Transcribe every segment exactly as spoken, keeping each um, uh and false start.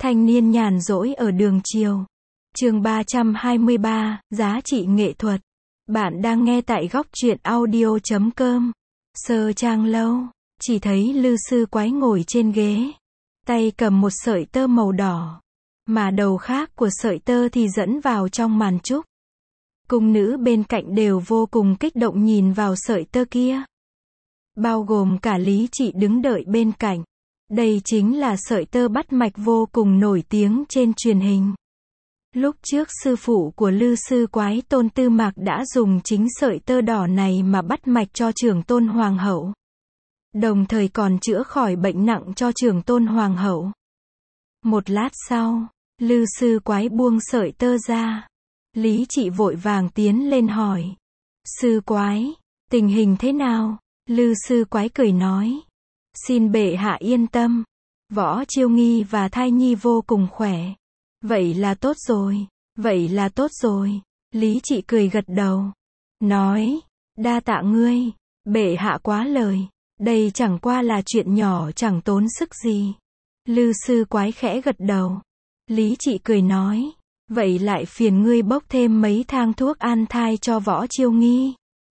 Thanh niên nhàn rỗi ở đường chiều. Chương ba trăm hai mươi ba, giá trị nghệ thuật. Bạn đang nghe tại góc truyện audio chấm com. Sơ trang lâu, chỉ thấy Lư Sư Quái ngồi trên ghế, tay cầm một sợi tơ màu đỏ, mà đầu khác của sợi tơ thì dẫn vào trong màn trúc. Cung nữ bên cạnh đều vô cùng kích động nhìn vào sợi tơ kia, bao gồm cả Lý Trị đứng đợi bên cạnh. Đây chính là sợi tơ bắt mạch vô cùng nổi tiếng trên truyền hình. Lúc trước sư phụ của Lư Sư Quái Tôn Tư Mạc đã dùng chính sợi tơ đỏ này mà bắt mạch cho trưởng tôn hoàng hậu, đồng thời còn chữa khỏi bệnh nặng cho trưởng tôn hoàng hậu. Một lát sau, Lư Sư Quái buông sợi tơ ra. Lý Trị vội vàng tiến lên hỏi: Sư Quái, tình hình thế nào? Lư Sư Quái cười nói: Xin bệ hạ yên tâm, Võ Chiêu Nghi và thai nhi vô cùng khỏe. Vậy là tốt rồi, vậy là tốt rồi. Lý Trị cười gật đầu, nói: Đa tạ ngươi, bệ hạ quá lời, đây chẳng qua là chuyện nhỏ chẳng tốn sức gì. Lư Sư Quái khẽ gật đầu. Lý Trị cười nói: Vậy lại phiền ngươi bốc thêm mấy thang thuốc an thai cho Võ Chiêu Nghi.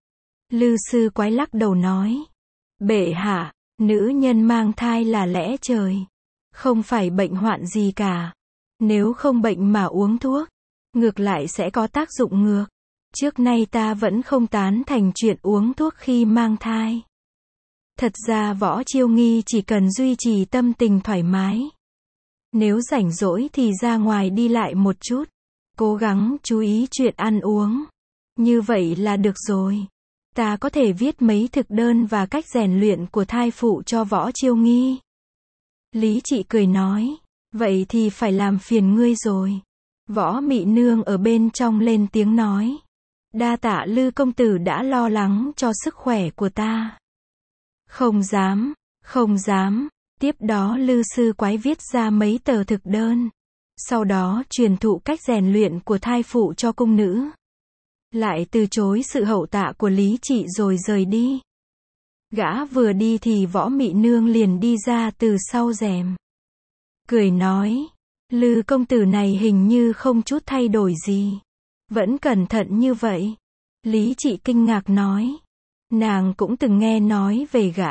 Lư Sư Quái lắc đầu nói: Bệ hạ, nữ nhân mang thai là lẽ trời, không phải bệnh hoạn gì cả. Nếu không bệnh mà uống thuốc, ngược lại sẽ có tác dụng ngược. Trước nay ta vẫn không tán thành chuyện uống thuốc khi mang thai. Thật ra Võ Chiêu Nghi chỉ cần duy trì tâm tình thoải mái. Nếu rảnh rỗi thì ra ngoài đi lại một chút, cố gắng chú ý chuyện ăn uống. Như vậy là được rồi. Ta có thể viết mấy thực đơn và cách rèn luyện của thai phụ cho Võ Chiêu Nghi. Lý Trị cười nói: Vậy thì phải làm phiền ngươi rồi. Võ Mị Nương ở bên trong lên tiếng nói: Đa tạ Lư công tử đã lo lắng cho sức khỏe của ta. Không dám, không dám. Tiếp đó Lư Sư Quái viết ra mấy tờ thực đơn, sau đó truyền thụ cách rèn luyện của thai phụ cho cung nữ, lại từ chối sự hậu tạ của Lý Trị rồi rời đi. Gã vừa đi thì Võ Mị Nương liền đi ra từ sau rèm, cười nói: Lư công tử này hình như không chút thay đổi gì, vẫn cẩn thận như vậy. Lý Trị kinh ngạc nói: Nàng cũng từng nghe nói về gã.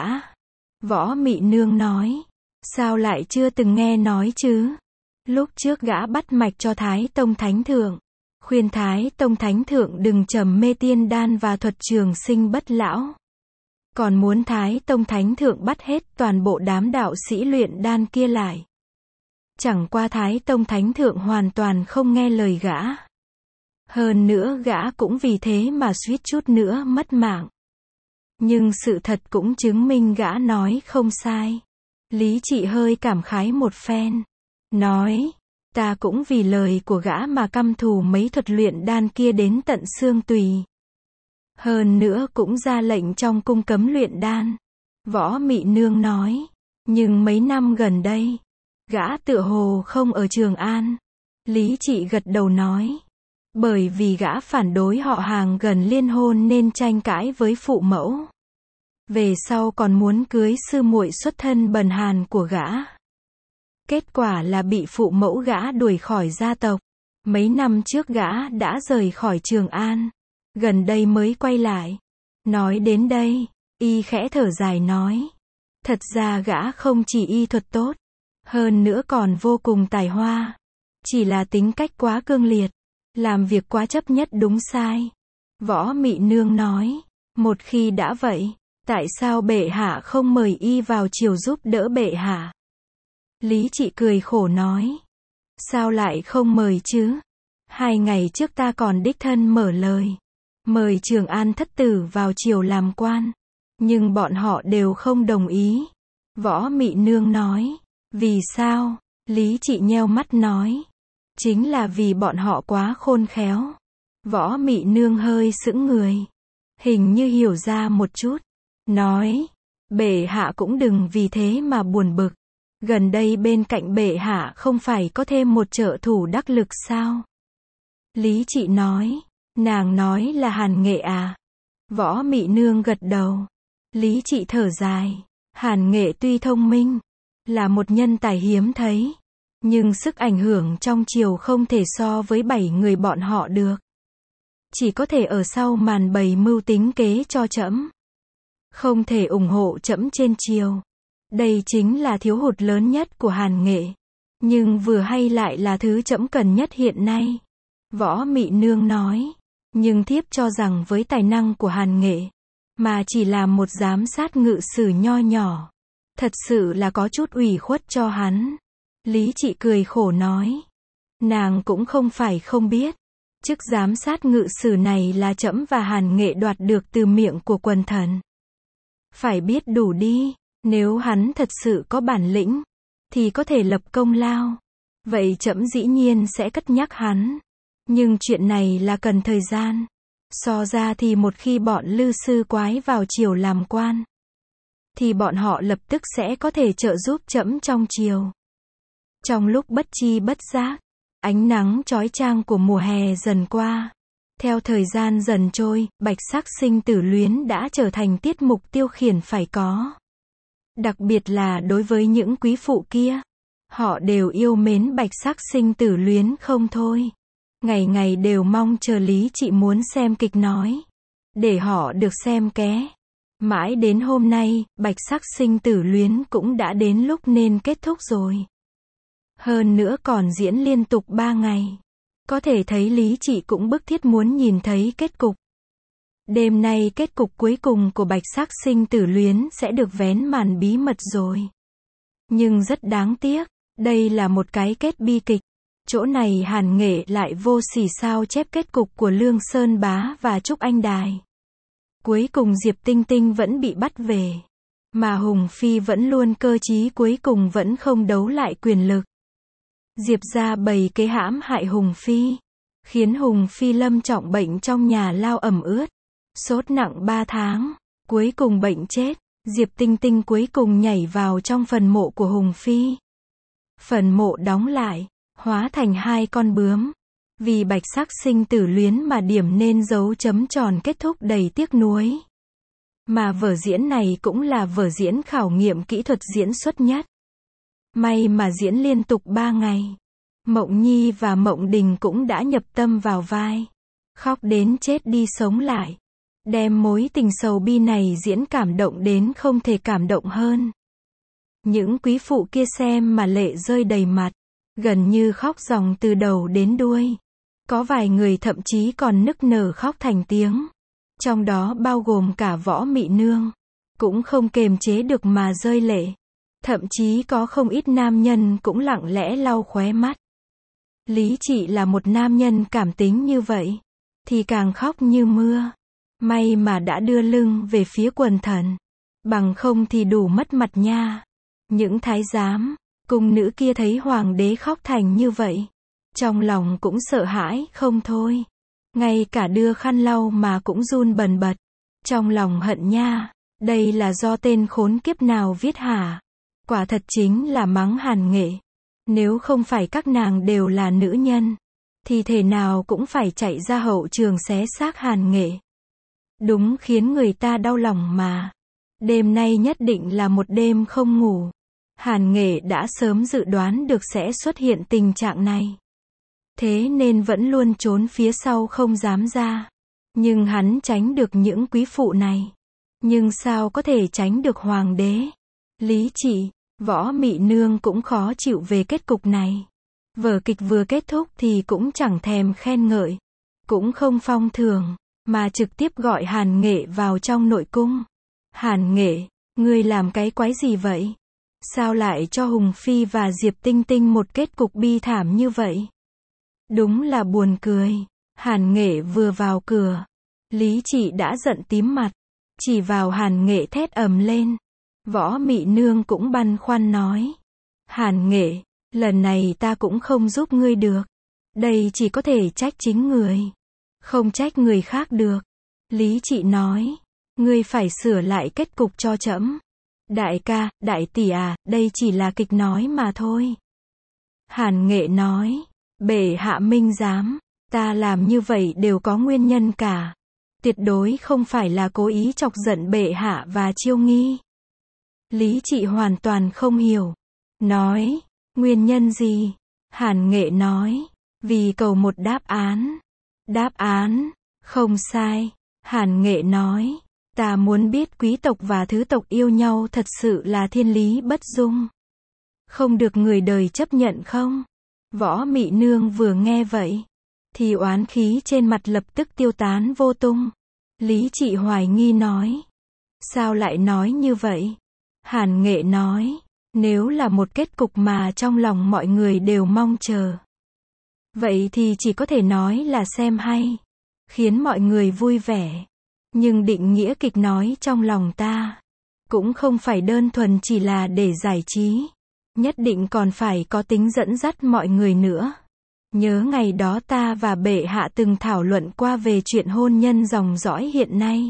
Võ Mị Nương nói: Sao lại chưa từng nghe nói chứ? Lúc trước gã bắt mạch cho Thái Tông Thánh Thượng, khuyên Thái Tông Thánh Thượng đừng trầm mê tiên đan và thuật trường sinh bất lão, còn muốn Thái Tông Thánh Thượng bắt hết toàn bộ đám đạo sĩ luyện đan kia lại. Chẳng qua Thái Tông Thánh Thượng hoàn toàn không nghe lời gã. Hơn nữa gã cũng vì thế mà suýt chút nữa mất mạng. Nhưng sự thật cũng chứng minh gã nói không sai. Lý Trị hơi cảm khái một phen, nói: Ta cũng vì lời của gã mà căm thù mấy thuật luyện đan kia đến tận xương tùy. Hơn nữa cũng ra lệnh trong cung cấm luyện đan. Võ Mị Nương nói: Nhưng mấy năm gần đây, gã tựa hồ không ở Trường An. Lý Trị gật đầu nói: Bởi vì gã phản đối họ hàng gần liên hôn nên tranh cãi với phụ mẫu. Về sau còn muốn cưới sư muội xuất thân bần hàn của gã. Kết quả là bị phụ mẫu gã đuổi khỏi gia tộc. Mấy năm trước gã đã rời khỏi Trường An, gần đây mới quay lại. Nói đến đây, y khẽ thở dài nói: Thật ra gã không chỉ y thuật tốt, hơn nữa còn vô cùng tài hoa. Chỉ là tính cách quá cương liệt, làm việc quá chấp nhất đúng sai. Võ Mị Nương nói: Một khi đã vậy, tại sao bệ hạ không mời y vào triều giúp đỡ bệ hạ? Lý Trị cười khổ nói: Sao lại không mời chứ? Hai ngày trước ta còn đích thân mở lời, mời Trường An thất tử vào triều làm quan, nhưng bọn họ đều không đồng ý. Võ Mị Nương nói: Vì sao? Lý Trị nheo mắt nói: Chính là vì bọn họ quá khôn khéo. Võ Mị Nương hơi sững người, hình như hiểu ra một chút, nói: Bệ hạ cũng đừng vì thế mà buồn bực. Gần đây bên cạnh bệ hạ không phải có thêm một trợ thủ đắc lực sao? Lý Trị nói: Nàng nói là Hàn Nghệ à? Võ Mị Nương gật đầu. Lý Trị thở dài: Hàn Nghệ tuy thông minh, là một nhân tài hiếm thấy, Nhưng sức ảnh hưởng trong triều không thể so với bảy người bọn họ được. Chỉ có thể ở sau màn bày mưu tính kế cho trẫm. Không thể ủng hộ trẫm trên triều. Đây chính là thiếu hụt lớn nhất của Hàn Nghệ. Nhưng vừa hay lại là thứ trẫm cần nhất hiện nay. Võ Mị Nương nói. Nhưng thiếp cho rằng với tài năng của Hàn Nghệ, mà chỉ là một giám sát ngự sử nho nhỏ, thật sự là có chút ủy khuất cho hắn. Lý Trị cười khổ nói. Nàng cũng không phải không biết. Chức giám sát ngự sử này là trẫm và Hàn Nghệ đoạt được từ miệng của quần thần. Phải biết đủ đi. Nếu hắn thật sự có bản lĩnh, thì có thể lập công lao. Vậy trẫm dĩ nhiên sẽ cất nhắc hắn. Nhưng chuyện này là cần thời gian. So ra thì một khi bọn Lư sư quái vào triều làm quan, thì bọn họ lập tức sẽ có thể trợ giúp trẫm trong triều. Trong lúc bất chi bất giác, ánh nắng chói chang của mùa hè dần qua. Theo thời gian dần trôi, bạch sắc sinh tử luyến đã trở thành tiết mục tiêu khiển phải có. Đặc biệt là đối với những quý phụ kia. Họ đều yêu mến bạch sắc sinh tử luyến không thôi. Ngày ngày đều mong chờ Lý Trị muốn xem kịch nói. Để họ được xem ké. Mãi đến hôm nay, bạch sắc sinh tử luyến cũng đã đến lúc nên kết thúc rồi. Hơn nữa còn diễn liên tục ba ngày. Có thể thấy Lý Trị cũng bức thiết muốn nhìn thấy kết cục. Đêm nay kết cục cuối cùng của bạch sắc sinh tử luyến sẽ được vén màn bí mật rồi. Nhưng rất đáng tiếc, đây là một cái kết bi kịch. Chỗ này Hàn Nghệ lại vô sỉ sao chép kết cục của Lương Sơn Bá và Trúc Anh Đài. Cuối cùng Diệp Tinh Tinh vẫn bị bắt về. Mà Hùng Phi vẫn luôn cơ trí, cuối cùng vẫn không đấu lại quyền lực. Diệp gia bày kế hãm hại Hùng Phi, khiến Hùng Phi lâm trọng bệnh trong nhà lao ẩm ướt. Sốt nặng ba tháng, cuối cùng bệnh chết. Diệp Tinh Tinh cuối cùng nhảy vào trong phần mộ của Hùng Phi. Phần mộ đóng lại, hóa thành hai con bướm. Vì bạch sắc sinh tử luyến mà điểm nên dấu chấm tròn kết thúc đầy tiếc nuối. Mà vở diễn này cũng là vở diễn khảo nghiệm kỹ thuật diễn xuất nhất. May mà diễn liên tục ba ngày. Mộng Nhi và Mộng Đình cũng đã nhập tâm vào vai. Khóc đến chết đi sống lại. Đem mối tình sầu bi này diễn cảm động đến không thể cảm động hơn. Những quý phụ kia xem mà lệ rơi đầy mặt. Gần như khóc ròng từ đầu đến đuôi. Có vài người thậm chí còn nức nở khóc thành tiếng. Trong đó bao gồm cả Võ Mị Nương. Cũng không kềm chế được mà rơi lệ. Thậm chí có không ít nam nhân cũng lặng lẽ lau khóe mắt. Lý Trị là một nam nhân cảm tính như vậy, thì càng khóc như mưa. May mà đã đưa lưng về phía quần thần. Bằng không thì đủ mất mặt nha. Những thái giám, cung nữ kia thấy hoàng đế khóc thành như vậy. Trong lòng cũng sợ hãi không thôi. Ngay cả đưa khăn lau mà cũng run bần bật. Trong lòng hận nha. Đây là do tên khốn kiếp nào viết hả? Quả thật chính là mắng Hàn Nghệ. Nếu không phải các nàng đều là nữ nhân, thì thể nào cũng phải chạy ra hậu trường xé xác Hàn Nghệ. Đúng khiến người ta đau lòng mà. Đêm nay nhất định là một đêm không ngủ. Hàn Nghệ đã sớm dự đoán được sẽ xuất hiện tình trạng này. Thế nên vẫn luôn trốn phía sau không dám ra. Nhưng hắn tránh được những quý phụ này. Nhưng sao có thể tránh được hoàng đế? Lý Trị, Võ Mị Nương cũng khó chịu về kết cục này. Vở kịch vừa kết thúc thì cũng chẳng thèm khen ngợi. Cũng không phong thưởng, mà trực tiếp gọi Hàn Nghệ vào trong nội cung. Hàn Nghệ, ngươi làm cái quái gì vậy? Sao lại cho Hùng Phi và Diệp Tinh Tinh một kết cục bi thảm như vậy? Đúng là buồn cười. Hàn Nghệ vừa vào cửa, Lý Trị đã giận tím mặt, chỉ vào Hàn Nghệ thét ầm lên. Võ Mị Nương cũng băn khoăn nói. Hàn Nghệ, lần này ta cũng không giúp ngươi được. Đây chỉ có thể trách chính người. Không trách người khác được. Lý Trị nói. Ngươi phải sửa lại kết cục cho trẫm. Đại ca, đại tỷ à, đây chỉ là kịch nói mà thôi. Hàn Nghệ nói. Bệ hạ minh giám, ta làm như vậy đều có nguyên nhân cả. Tuyệt đối không phải là cố ý chọc giận bệ hạ và Chiêu Nghi. Lý Trị hoàn toàn không hiểu. Nói, Nguyên nhân gì? Hàn Nghệ nói. Vì cầu một đáp án. Đáp án? Không sai. Hàn Nghệ nói. Ta muốn biết quý tộc và thứ tộc yêu nhau thật sự là thiên lý bất dung. Không được người đời chấp nhận không? Võ Mị Nương vừa nghe vậy, thì oán khí trên mặt lập tức tiêu tán vô tung. Lý Trị hoài nghi nói. Sao lại nói như vậy? Hàn Nghệ nói. Nếu là một kết cục mà trong lòng mọi người đều mong chờ, vậy thì chỉ có thể nói là xem hay, khiến mọi người vui vẻ. Nhưng định nghĩa kịch nói trong lòng ta, cũng không phải đơn thuần chỉ là để giải trí. Nhất định còn phải có tính dẫn dắt mọi người nữa. Nhớ ngày đó ta và bệ hạ từng thảo luận qua về chuyện hôn nhân dòng dõi hiện nay.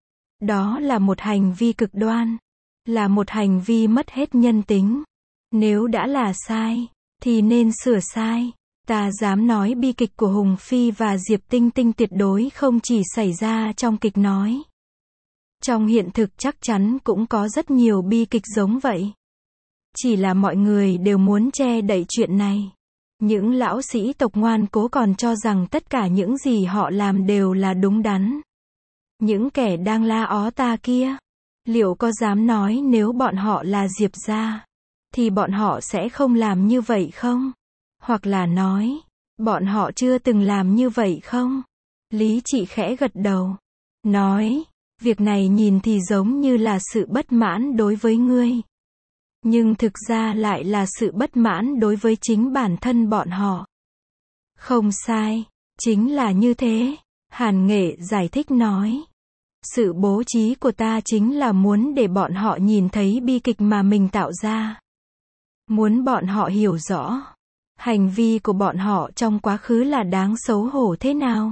Đó là một hành vi cực đoan. Là một hành vi mất hết nhân tính. Nếu đã là sai, thì nên sửa sai. Ta dám nói bi kịch của Hùng Phi và Diệp Tinh Tinh tuyệt đối không chỉ xảy ra trong kịch nói. Trong hiện thực chắc chắn cũng có rất nhiều bi kịch giống vậy. Chỉ là mọi người đều muốn che đậy chuyện này. Những lão sĩ tộc ngoan cố còn cho rằng tất cả những gì họ làm đều là đúng đắn. Những kẻ đang la ó ta kia, liệu có dám nói nếu bọn họ là Diệp gia, thì bọn họ sẽ không làm như vậy không? Hoặc là nói, bọn họ chưa từng làm như vậy không? Lý Trị khẽ gật đầu. Nói, việc này nhìn thì giống như là sự bất mãn đối với ngươi. Nhưng thực ra lại là sự bất mãn đối với chính bản thân bọn họ. Không sai, chính là như thế. Hàn Nghệ giải thích nói. Sự bố trí của ta chính là muốn để bọn họ nhìn thấy bi kịch mà mình tạo ra. Muốn bọn họ hiểu rõ, hành vi của bọn họ trong quá khứ là đáng xấu hổ thế nào.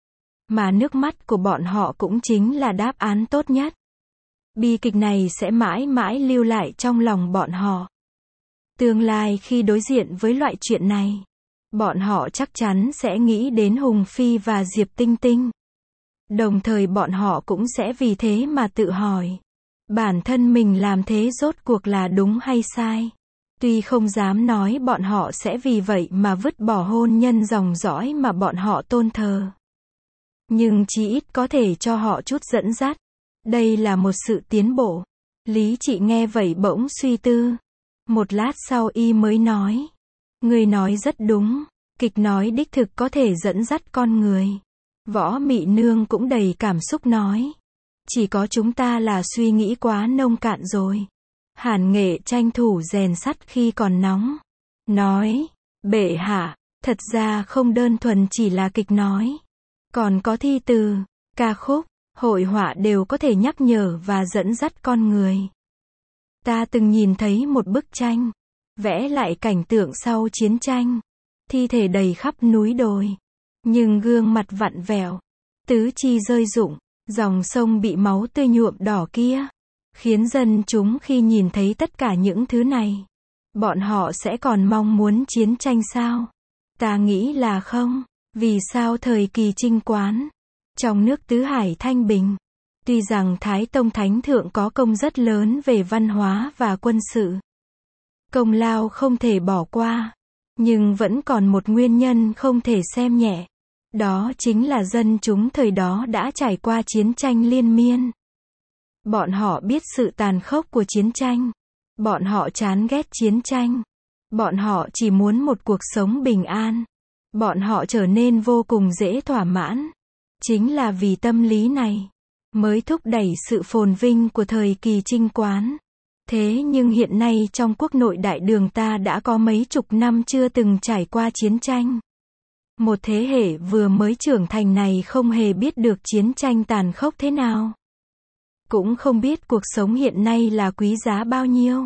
Mà nước mắt của bọn họ cũng chính là đáp án tốt nhất. Bi kịch này sẽ mãi mãi lưu lại trong lòng bọn họ. Tương lai khi đối diện với loại chuyện này, bọn họ chắc chắn sẽ nghĩ đến Hùng Phi và Diệp Tinh Tinh. Đồng thời bọn họ cũng sẽ vì thế mà tự hỏi, bản thân mình làm thế rốt cuộc là đúng hay sai. Tuy không dám nói bọn họ sẽ vì vậy mà vứt bỏ hôn nhân dòng dõi mà bọn họ tôn thờ, nhưng chí ít có thể cho họ chút dẫn dắt. Đây là một sự tiến bộ. Lý Trị nghe vậy bỗng suy tư. Một lát sau y mới nói. Người nói rất đúng. Kịch nói đích thực có thể dẫn dắt con người. Võ Mị Nương cũng đầy cảm xúc nói. Chỉ có chúng ta là suy nghĩ quá nông cạn rồi. Hàn Nghệ tranh thủ rèn sắt khi còn nóng. Nói. Bệ hạ, thật ra không đơn thuần chỉ là kịch nói. Còn có thi từ, ca khúc, hội họa đều có thể nhắc nhở và dẫn dắt con người. Ta từng nhìn thấy một bức tranh, vẽ lại cảnh tượng sau chiến tranh. Thi thể đầy khắp núi đồi, nhưng gương mặt vặn vẹo, tứ chi rơi rụng, dòng sông bị máu tươi nhuộm đỏ kia, khiến dân chúng khi nhìn thấy tất cả những thứ này, bọn họ sẽ còn mong muốn chiến tranh sao? Ta nghĩ là không. Vì sao thời kỳ Trinh Quán, trong nước tứ hải thanh bình, tuy rằng Thái Tông Thánh Thượng có công rất lớn về văn hóa và quân sự, công lao không thể bỏ qua, nhưng vẫn còn một nguyên nhân không thể xem nhẹ. Đó chính là dân chúng thời đó đã trải qua chiến tranh liên miên. Bọn họ biết sự tàn khốc của chiến tranh. Bọn họ chán ghét chiến tranh. Bọn họ chỉ muốn một cuộc sống bình an. Bọn họ trở nên vô cùng dễ thỏa mãn. Chính là vì tâm lý này, mới thúc đẩy sự phồn vinh của thời kỳ Trinh Quán. Thế nhưng hiện nay trong quốc nội đại đường ta đã có mấy chục năm chưa từng trải qua chiến tranh. Một thế hệ vừa mới trưởng thành này không hề biết được chiến tranh tàn khốc thế nào. Cũng không biết cuộc sống hiện nay là quý giá bao nhiêu.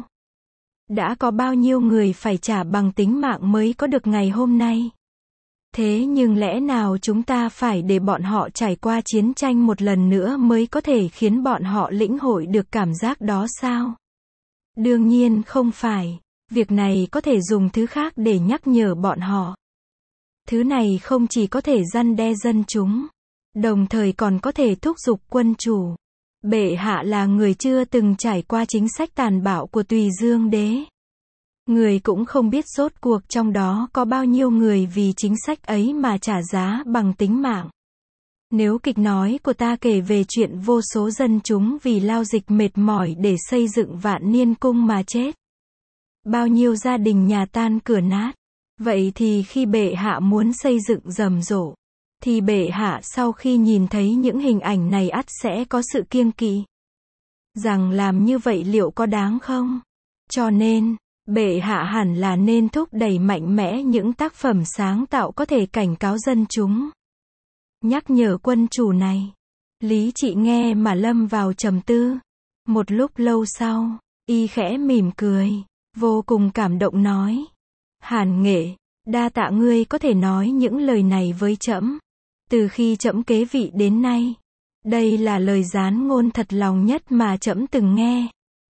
Đã có bao nhiêu người phải trả bằng tính mạng mới có được ngày hôm nay. Thế nhưng lẽ nào chúng ta phải để bọn họ trải qua chiến tranh một lần nữa mới có thể khiến bọn họ lĩnh hội được cảm giác đó sao? Đương nhiên không phải. Việc này có thể dùng thứ khác để nhắc nhở bọn họ. Thứ này không chỉ có thể răn đe dân chúng, đồng thời còn có thể thúc giục quân chủ. Bệ hạ là người chưa từng trải qua chính sách tàn bạo của Tùy Dương đế. Người cũng không biết rốt cuộc trong đó có bao nhiêu người vì chính sách ấy mà trả giá bằng tính mạng. Nếu kịch nói của ta kể về chuyện vô số dân chúng vì lao dịch mệt mỏi để xây dựng Vạn Niên Cung mà chết. Bao nhiêu gia đình nhà tan cửa nát. Vậy thì khi bệ hạ muốn xây dựng rầm rộ, thì bệ hạ sau khi nhìn thấy những hình ảnh này ắt sẽ có sự kiêng kỵ. Rằng làm như vậy liệu có đáng không? Cho nên, bệ hạ hẳn là nên thúc đẩy mạnh mẽ những tác phẩm sáng tạo có thể cảnh cáo dân chúng. Nhắc nhở quân chủ này. Lý Trị nghe mà lâm vào trầm tư. Một lúc lâu sau, y khẽ mỉm cười, vô cùng cảm động nói. Hàn Nghệ, đa tạ ngươi có thể nói những lời này với trẫm. Từ khi trẫm kế vị đến nay, đây là lời gián ngôn thật lòng nhất mà trẫm từng nghe.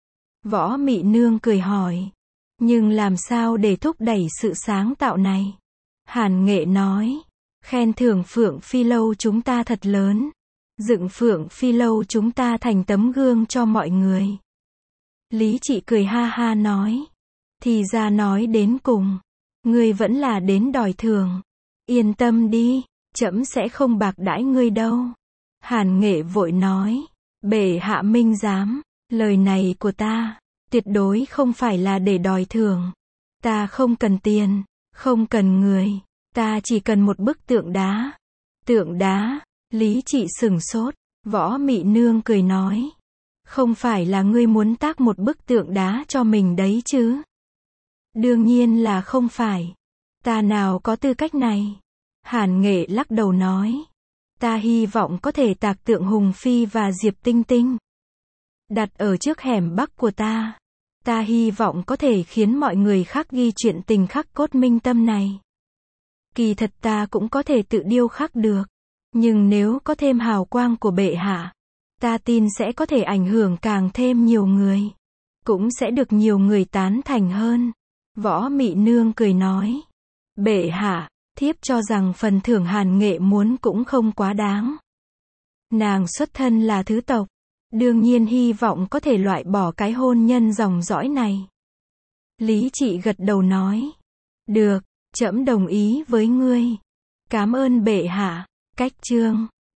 Võ Mị Nương cười hỏi. Nhưng làm sao để thúc đẩy sự sáng tạo này? Hàn Nghệ nói. Khen thưởng Phượng Phi Lâu chúng ta thật lớn. Dựng Phượng Phi Lâu chúng ta thành tấm gương cho mọi người. Lý Trị cười ha ha nói. Thì ra nói đến cùng, ngươi vẫn là đến đòi thưởng. Yên tâm đi, trẫm sẽ không bạc đãi ngươi đâu. Hàn Nghệ vội nói. Bệ hạ minh giám, lời này của ta, tuyệt đối không phải là để đòi thưởng. Ta không cần tiền, không cần người, ta chỉ cần một bức tượng đá. Tượng đá, Lý Trị sửng sốt, Võ Mị Nương cười nói. Không phải là ngươi muốn tác một bức tượng đá cho mình đấy chứ? Đương nhiên là không phải. Ta nào có tư cách này. Hàn Nghệ lắc đầu nói. Ta hy vọng có thể tạc tượng Hùng Phi và Diệp Tinh Tinh. Đặt ở trước hẻm bắc của ta. Ta hy vọng có thể khiến mọi người khắc ghi chuyện tình khắc cốt minh tâm này. Kỳ thật ta cũng có thể tự điêu khắc được. Nhưng nếu có thêm hào quang của bệ hạ, ta tin sẽ có thể ảnh hưởng càng thêm nhiều người. Cũng sẽ được nhiều người tán thành hơn. Võ Mị Nương cười nói. Bệ hạ, thiếp cho rằng phần thưởng Hàn Nghệ muốn cũng không quá đáng. Nàng xuất thân là thứ tộc. Đương nhiên hy vọng có thể loại bỏ cái hôn nhân dòng dõi này. Lý Trị gật đầu nói. Được, trẫm đồng ý với ngươi. Cảm ơn bệ hạ. Cách chương